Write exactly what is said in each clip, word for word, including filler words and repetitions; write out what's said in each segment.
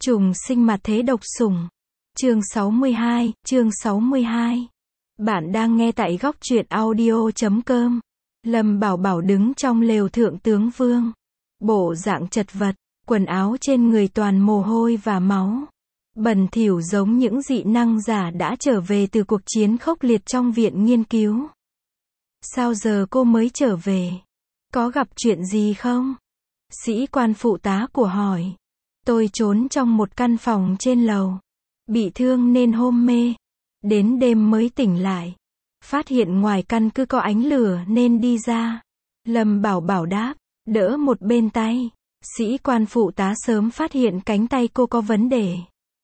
Trùng sinh mặt thế độc sủng. Chương sáu mươi hai, chương sáu mươi hai. Bạn đang nghe tại góc truyện audio chấm com. Lâm Bảo Bảo đứng trong lều thượng tướng vương. Bộ dạng chật vật, quần áo trên người toàn mồ hôi và máu. Bẩn thỉu giống những dị năng giả đã trở về từ cuộc chiến khốc liệt trong viện nghiên cứu. Sao giờ cô mới trở về? Có gặp chuyện gì không? Sĩ quan phụ tá của hỏi. Tôi trốn trong một căn phòng trên lầu. Bị thương nên hôn mê. Đến đêm mới tỉnh lại. Phát hiện ngoài căn cứ có ánh lửa nên đi ra. Lâm Bảo Bảo đáp, đỡ một bên tay. Sĩ quan phụ tá sớm phát hiện cánh tay cô có vấn đề.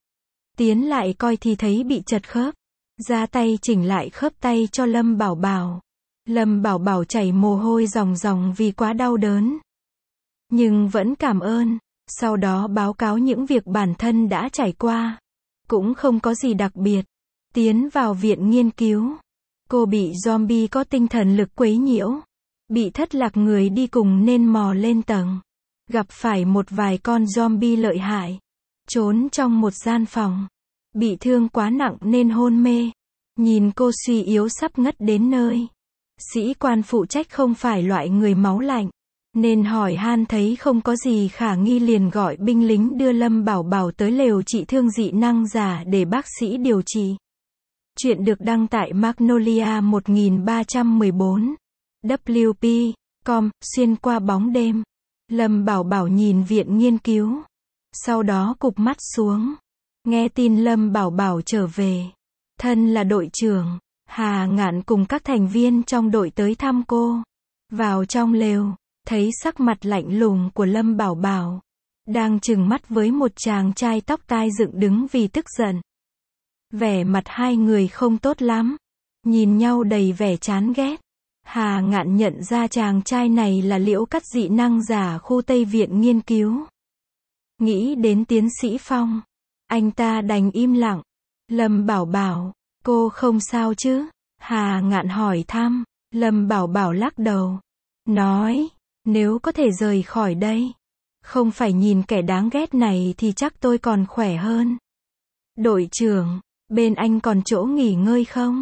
Tiến lại coi thì thấy bị chật khớp. Ra tay chỉnh lại khớp tay cho Lâm Bảo Bảo. Lâm Bảo Bảo chảy mồ hôi ròng ròng vì quá đau đớn. Nhưng vẫn cảm ơn. Sau đó báo cáo những việc bản thân đã trải qua. Cũng không có gì đặc biệt. Tiến vào viện nghiên cứu. Cô bị zombie có tinh thần lực quấy nhiễu. Bị thất lạc người đi cùng nên mò lên tầng. Gặp phải một vài con zombie lợi hại. Trốn trong một gian phòng. Bị thương quá nặng nên hôn mê. Nhìn cô suy yếu sắp ngất đến nơi. Sĩ quan phụ trách không phải loại người máu lạnh. Nên hỏi han thấy không có gì khả nghi liền gọi binh lính đưa Lâm Bảo Bảo tới lều trị thương dị năng giả để bác sĩ điều trị. Chuyện được đăng tại Magnolia một nghìn ba trăm mười bốn. W P chấm com, xuyên qua bóng đêm. Lâm Bảo Bảo nhìn viện nghiên cứu. Sau đó cụp mắt xuống. Nghe tin Lâm Bảo Bảo trở về. Thân là đội trưởng, Hà Ngạn cùng các thành viên trong đội tới thăm cô. Vào trong lều. Thấy sắc mặt lạnh lùng của Lâm Bảo Bảo. Đang trừng mắt với một chàng trai tóc tai dựng đứng vì tức giận. Vẻ mặt hai người không tốt lắm. Nhìn nhau đầy vẻ chán ghét. Hà Ngạn nhận ra chàng trai này là Liễu Cắt dị năng giả khu Tây Viện nghiên cứu. Nghĩ đến tiến sĩ Phong. Anh ta đành im lặng. Lâm Bảo Bảo, cô không sao chứ? Hà Ngạn hỏi thăm. Lâm Bảo Bảo lắc đầu. Nói. Nếu có thể rời khỏi đây, không phải nhìn kẻ đáng ghét này thì chắc tôi còn khỏe hơn. Đội trưởng, bên anh còn chỗ nghỉ ngơi không?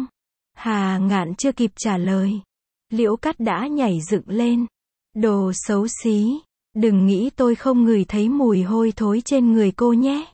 Hà Ngạn chưa kịp trả lời. Liễu Cắt đã nhảy dựng lên. Đồ xấu xí, đừng nghĩ tôi không ngửi thấy mùi hôi thối trên người cô nhé.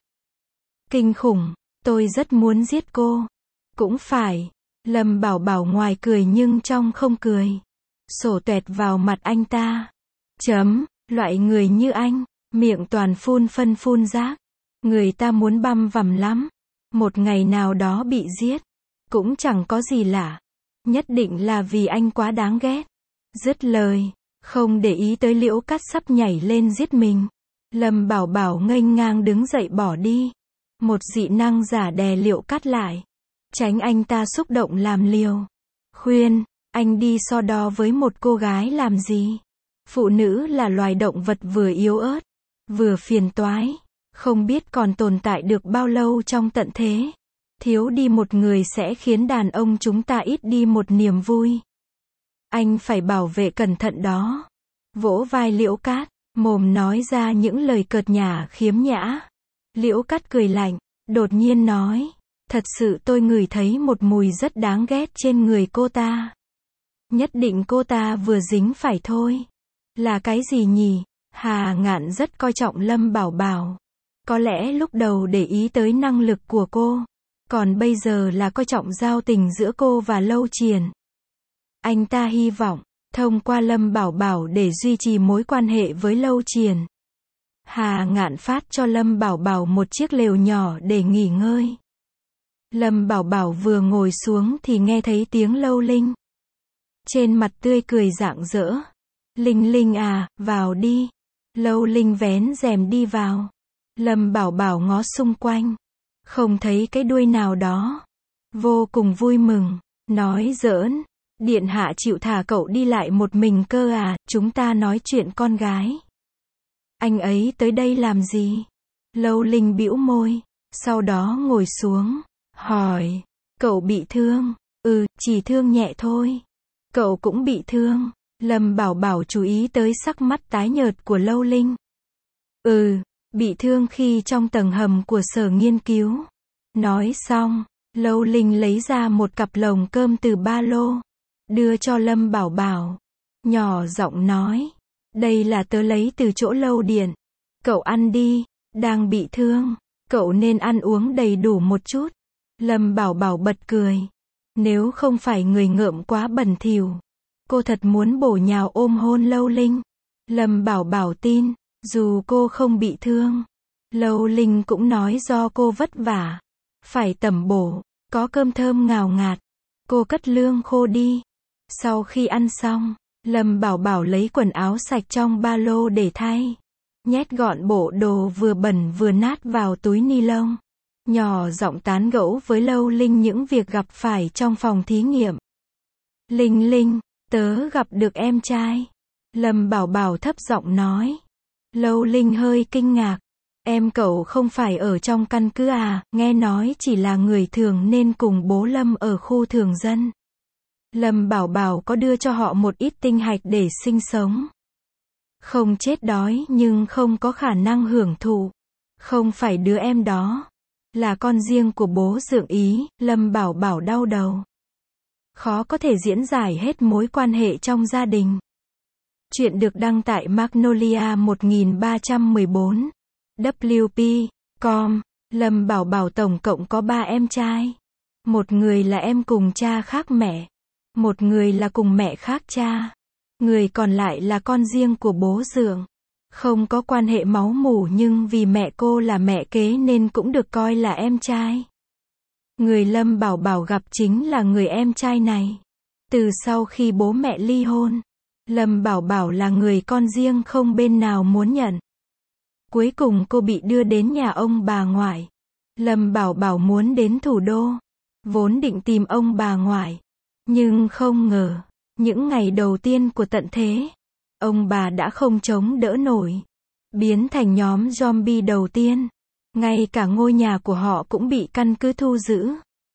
Kinh khủng, tôi rất muốn giết cô. Cũng phải. Lâm Bảo Bảo ngoài cười nhưng trong không cười. Sổ tuẹt vào mặt anh ta. Chấm, loại người như anh, miệng toàn phun phân phun rác. Người ta muốn băm vằm lắm. Một ngày nào đó bị giết. Cũng chẳng có gì lạ. Nhất định là vì anh quá đáng ghét. Dứt lời, không để ý tới Liễu Cắt sắp nhảy lên giết mình. Lâm Bảo Bảo nghênh ngang đứng dậy bỏ đi. Một dị năng giả đè Liễu Cắt lại. Tránh anh ta xúc động làm liều. Khuyên, anh đi so đo với một cô gái làm gì? Phụ nữ là loài động vật vừa yếu ớt, vừa phiền toái, không biết còn tồn tại được bao lâu trong tận thế. Thiếu đi một người sẽ khiến đàn ông chúng ta ít đi một niềm vui. Anh phải bảo vệ cẩn thận đó. Vỗ vai Liễu Cát, mồm nói ra những lời cợt nhả khiếm nhã. Liễu Cát cười lạnh, đột nhiên nói, thật sự tôi ngửi thấy một mùi rất đáng ghét trên người cô ta. Nhất định cô ta vừa dính phải thôi. Là cái gì nhỉ? Hà Ngạn rất coi trọng Lâm Bảo Bảo. Có lẽ lúc đầu để ý tới năng lực của cô. Còn bây giờ là coi trọng giao tình giữa cô và Lâu Triền. Anh ta hy vọng, thông qua Lâm Bảo Bảo để duy trì mối quan hệ với Lâu Triền. Hà Ngạn phát cho Lâm Bảo Bảo một chiếc lều nhỏ để nghỉ ngơi. Lâm Bảo Bảo vừa ngồi xuống thì nghe thấy tiếng Lâu Linh. Trên mặt tươi cười rạng rỡ. Linh Linh à, vào đi. Lâu Linh vén rèm đi vào. Lâm Bảo Bảo ngó xung quanh. Không thấy cái đuôi nào đó. Vô cùng vui mừng. Nói giỡn. Điện hạ chịu thả cậu đi lại một mình cơ à, chúng ta nói chuyện con gái. Anh ấy tới đây làm gì? Lâu Linh bĩu môi. Sau đó ngồi xuống. Hỏi. Cậu bị thương? Ừ, chỉ thương nhẹ thôi. Cậu cũng bị thương. Lâm Bảo Bảo chú ý tới sắc mắt tái nhợt của Lâu Linh. Ừ, bị thương khi trong tầng hầm của sở nghiên cứu. Nói xong, Lâu Linh lấy ra một cặp lồng cơm từ ba lô, đưa cho Lâm Bảo Bảo, nhỏ giọng nói, đây là tớ lấy từ chỗ Lâu Điện, cậu ăn đi, đang bị thương, cậu nên ăn uống đầy đủ một chút. Lâm Bảo Bảo bật cười, nếu không phải người ngợm quá bẩn thỉu, cô thật muốn bổ nhào ôm hôn Lâu Linh. Lâm Bảo Bảo tin, dù cô không bị thương, Lâu Linh cũng nói do cô vất vả, phải tẩm bổ, có cơm thơm ngào ngạt, cô cất lương khô đi. Sau khi ăn xong, Lâm Bảo Bảo lấy quần áo sạch trong ba lô để thay, nhét gọn bộ đồ vừa bẩn vừa nát vào túi ni lông, nhỏ giọng tán gẫu với Lâu Linh những việc gặp phải trong phòng thí nghiệm. Linh Linh, tớ gặp được em trai. Lâm Bảo Bảo thấp giọng nói. Lâu Linh hơi kinh ngạc. Em cậu không phải ở trong căn cứ à, nghe nói chỉ là người thường nên cùng bố Lâm ở khu thường dân. Lâm Bảo Bảo có đưa cho họ một ít tinh hạch để sinh sống. Không chết đói nhưng không có khả năng hưởng thụ. Không phải đứa em đó. Là con riêng của bố Dượng Ý, Lâm Bảo Bảo đau đầu. Khó có thể diễn giải hết mối quan hệ trong gia đình. Chuyện được đăng tại Magnolia một nghìn ba trăm mười bốn. W P chấm com. Lâm Bảo Bảo tổng cộng có ba em trai. Một người là em cùng cha khác mẹ. Một người là cùng mẹ khác cha. Người còn lại là con riêng của bố Dượng. Không có quan hệ máu mủ nhưng vì mẹ cô là mẹ kế nên cũng được coi là em trai. Người Lâm Bảo Bảo gặp chính là người em trai này. Từ sau khi bố mẹ ly hôn, Lâm Bảo Bảo là người con riêng không bên nào muốn nhận. Cuối cùng cô bị đưa đến nhà ông bà ngoại. Lâm Bảo Bảo muốn đến thủ đô, vốn định tìm ông bà ngoại. Nhưng không ngờ, những ngày đầu tiên của tận thế, ông bà đã không chống đỡ nổi, biến thành nhóm zombie đầu tiên. Ngay cả ngôi nhà của họ cũng bị căn cứ thu giữ.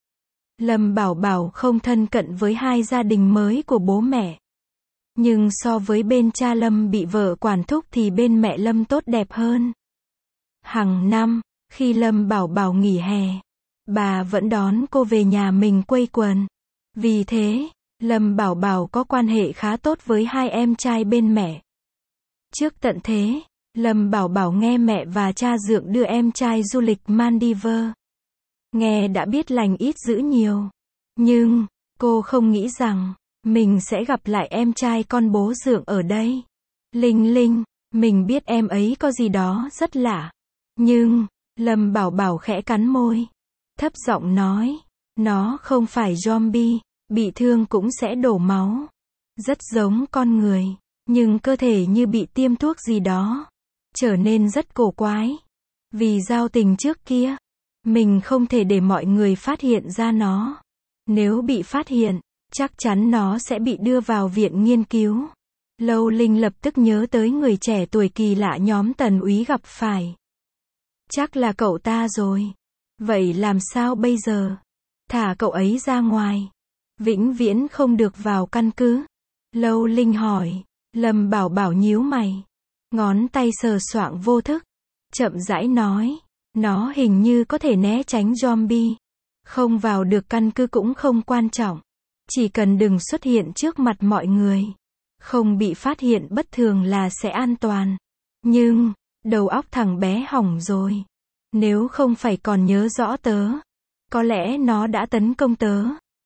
Lâm Bảo Bảo không thân cận với hai gia đình mới của bố mẹ. Nhưng so với bên cha Lâm bị vợ quản thúc thì bên mẹ Lâm tốt đẹp hơn. Hàng năm, khi Lâm Bảo Bảo nghỉ hè, bà vẫn đón cô về nhà mình quây quần. Vì thế, Lâm Bảo Bảo có quan hệ khá tốt với hai em trai bên mẹ. Trước tận thế, Lâm Bảo Bảo nghe mẹ và cha Dượng đưa em trai du lịch Maldives. Nghe đã biết lành ít dữ nhiều. Nhưng, cô không nghĩ rằng, mình sẽ gặp lại em trai con bố Dượng ở đây. Linh Linh, mình biết em ấy có gì đó rất lạ. Nhưng, Lâm Bảo Bảo khẽ cắn môi. Thấp giọng nói, nó không phải zombie, bị thương cũng sẽ đổ máu. Rất giống con người, nhưng cơ thể như bị tiêm thuốc gì đó. Trở nên rất cổ quái. Vì giao tình trước kia, mình không thể để mọi người phát hiện ra nó. Nếu bị phát hiện, chắc chắn nó sẽ bị đưa vào viện nghiên cứu. Lâu Linh lập tức nhớ tới người trẻ tuổi kỳ lạ nhóm Tần Úy gặp phải. Chắc là cậu ta rồi. Vậy làm sao bây giờ? Thả cậu ấy ra ngoài. Vĩnh viễn không được vào căn cứ. Lâu Linh hỏi. Lâm Bảo Bảo nhíu mày. Ngón tay sờ soạng vô thức. Chậm rãi nói. Nó hình như có thể né tránh zombie. Không vào được căn cứ cũng không quan trọng. Chỉ cần đừng xuất hiện trước mặt mọi người. Không bị phát hiện bất thường là sẽ an toàn. Nhưng, đầu óc thằng bé hỏng rồi. Nếu không phải còn nhớ rõ tớ, có lẽ nó đã tấn công tớ.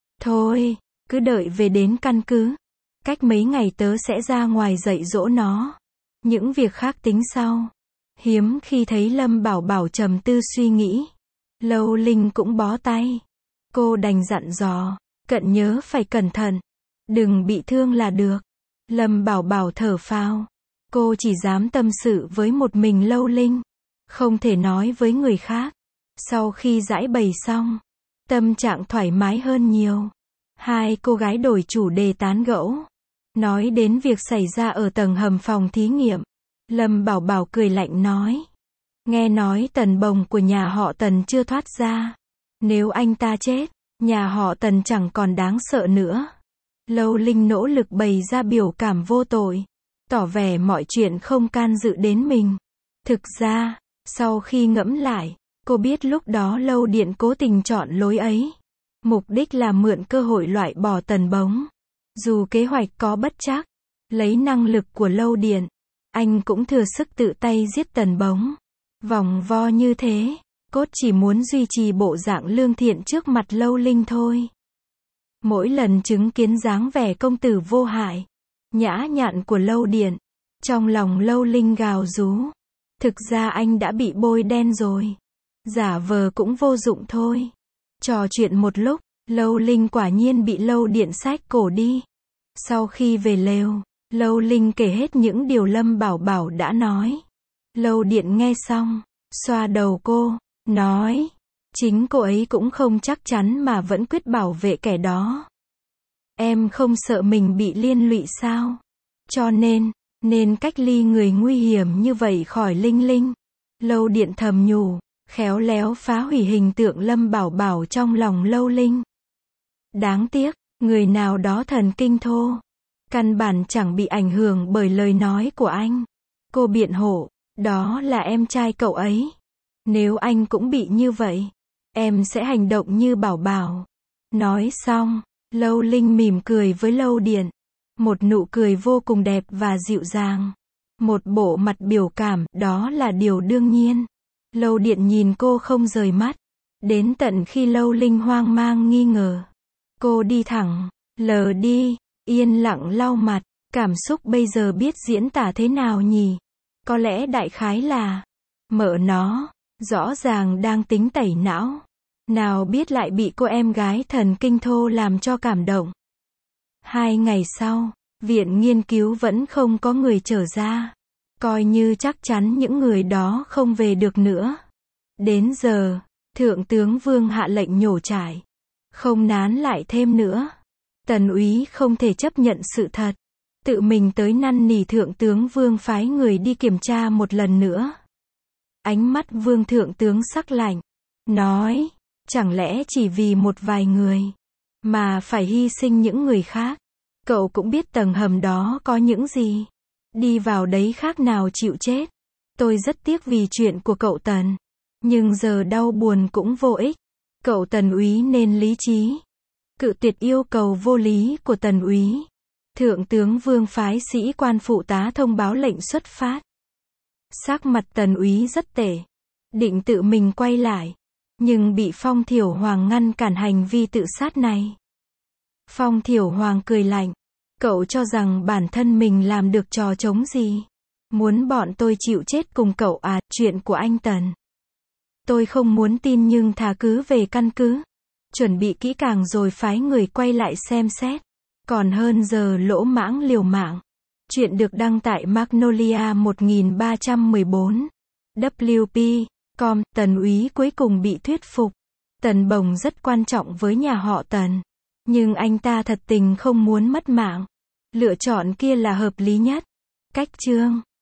Thôi, cứ đợi về đến căn cứ. Cách mấy ngày tớ sẽ ra ngoài dạy dỗ nó. Những việc khác tính sau. Hiếm khi thấy Lâm Bảo Bảo trầm tư suy nghĩ. Lâu Linh cũng bó tay. Cô đành dặn dò, cận nhớ phải cẩn thận. Đừng bị thương là được. Lâm Bảo Bảo thở phào. Cô chỉ dám tâm sự với một mình Lâu Linh. Không thể nói với người khác. Sau khi giải bày xong, tâm trạng thoải mái hơn nhiều. Hai cô gái đổi chủ đề tán gẫu. Nói đến việc xảy ra ở tầng hầm phòng thí nghiệm. Lâm Bảo Bảo cười lạnh nói. Nghe nói Tần Bồng của nhà họ Tần chưa thoát ra. Nếu anh ta chết, nhà họ Tần chẳng còn đáng sợ nữa. Lâu Linh nỗ lực bày ra biểu cảm vô tội. Tỏ vẻ mọi chuyện không can dự đến mình. Thực ra, Sau khi ngẫm lại, cô biết lúc đó Lâu Điện cố tình chọn lối ấy. Mục đích là mượn cơ hội loại bỏ Tần Bống. Dù kế hoạch có bất trắc, lấy năng lực của Lâu Điện, anh cũng thừa sức tự tay giết Tần Bống. Vòng vo như thế, cốt chỉ muốn duy trì bộ dạng lương thiện trước mặt Lâu Linh thôi. Mỗi lần chứng kiến dáng vẻ công tử vô hại, nhã nhặn của Lâu Điện, trong lòng Lâu Linh gào rú. Thực ra anh đã bị bôi đen rồi. Giả vờ cũng vô dụng thôi. Trò chuyện một lúc, Lâu Linh quả nhiên bị Lâu Điện xách cổ đi. Sau khi về lều, Lâu Linh kể hết những điều Lâm Bảo Bảo đã nói. Lâu Điện nghe xong, xoa đầu cô, nói, chính cô ấy cũng không chắc chắn mà vẫn quyết bảo vệ kẻ đó. Em không sợ mình bị liên lụy sao? Cho nên, nên cách ly người nguy hiểm như vậy khỏi Linh Linh. Lâu Điện thầm nhủ, khéo léo phá hủy hình tượng Lâm Bảo Bảo trong lòng Lâu Linh. Đáng tiếc, người nào đó thần kinh thô, căn bản chẳng bị ảnh hưởng bởi lời nói của anh. Cô biện hộ, đó là em trai cậu ấy. Nếu anh cũng bị như vậy, em sẽ hành động như Bảo Bảo. Nói xong, Lâu Linh mỉm cười với Lâu Điện. Một nụ cười vô cùng đẹp và dịu dàng. Một bộ mặt biểu cảm, đó là điều đương nhiên. Lâu Điện nhìn cô không rời mắt. Đến tận khi Lâu Linh hoang mang nghi ngờ. Cô đi thẳng, lờ đi, yên lặng lau mặt. Cảm xúc bây giờ biết diễn tả thế nào nhỉ? Có lẽ đại khái là, mợ nó, rõ ràng đang tính tẩy não. Nào biết lại bị cô em gái thần kinh thô làm cho cảm động. Hai ngày sau, viện nghiên cứu vẫn không có người trở ra. Coi như chắc chắn những người đó không về được nữa. Đến giờ, Thượng tướng Vương hạ lệnh nhổ trại. Không nán lại thêm nữa. Tần úy không thể chấp nhận sự thật. Tự mình tới năn nỉ Thượng tướng Vương phái người đi kiểm tra một lần nữa. Ánh mắt Vương Thượng tướng sắc lạnh. Nói, chẳng lẽ chỉ vì một vài người, mà phải hy sinh những người khác. Cậu cũng biết tầng hầm đó có những gì. Đi vào đấy khác nào chịu chết. Tôi rất tiếc vì chuyện của cậu Tần. Nhưng giờ đau buồn cũng vô ích. Cậu Tần úy nên lý trí. Cự tuyệt yêu cầu vô lý của Tần úy. Thượng tướng Vương phái sĩ quan phụ tá thông báo lệnh xuất phát. Sắc mặt Tần úy rất tệ. Định tự mình quay lại. Nhưng bị Phong Thiểu Hoàng ngăn cản hành vi tự sát này. Phong Thiểu Hoàng cười lạnh. Cậu cho rằng bản thân mình làm được trò trống gì? Muốn bọn tôi chịu chết cùng cậu à? Chuyện của anh Tần. Tôi không muốn tin nhưng thà cứ về căn cứ. Chuẩn bị kỹ càng rồi phái người quay lại xem xét. Còn hơn giờ lỗ mãng liều mạng. Chuyện được đăng tại Magnolia một nghìn ba trăm mười bốn. W P chấm com. Tần úy cuối cùng bị thuyết phục. Tần Bồng rất quan trọng với nhà họ Tần. Nhưng anh ta thật tình không muốn mất mạng. Lựa chọn kia là hợp lý nhất. Cách chương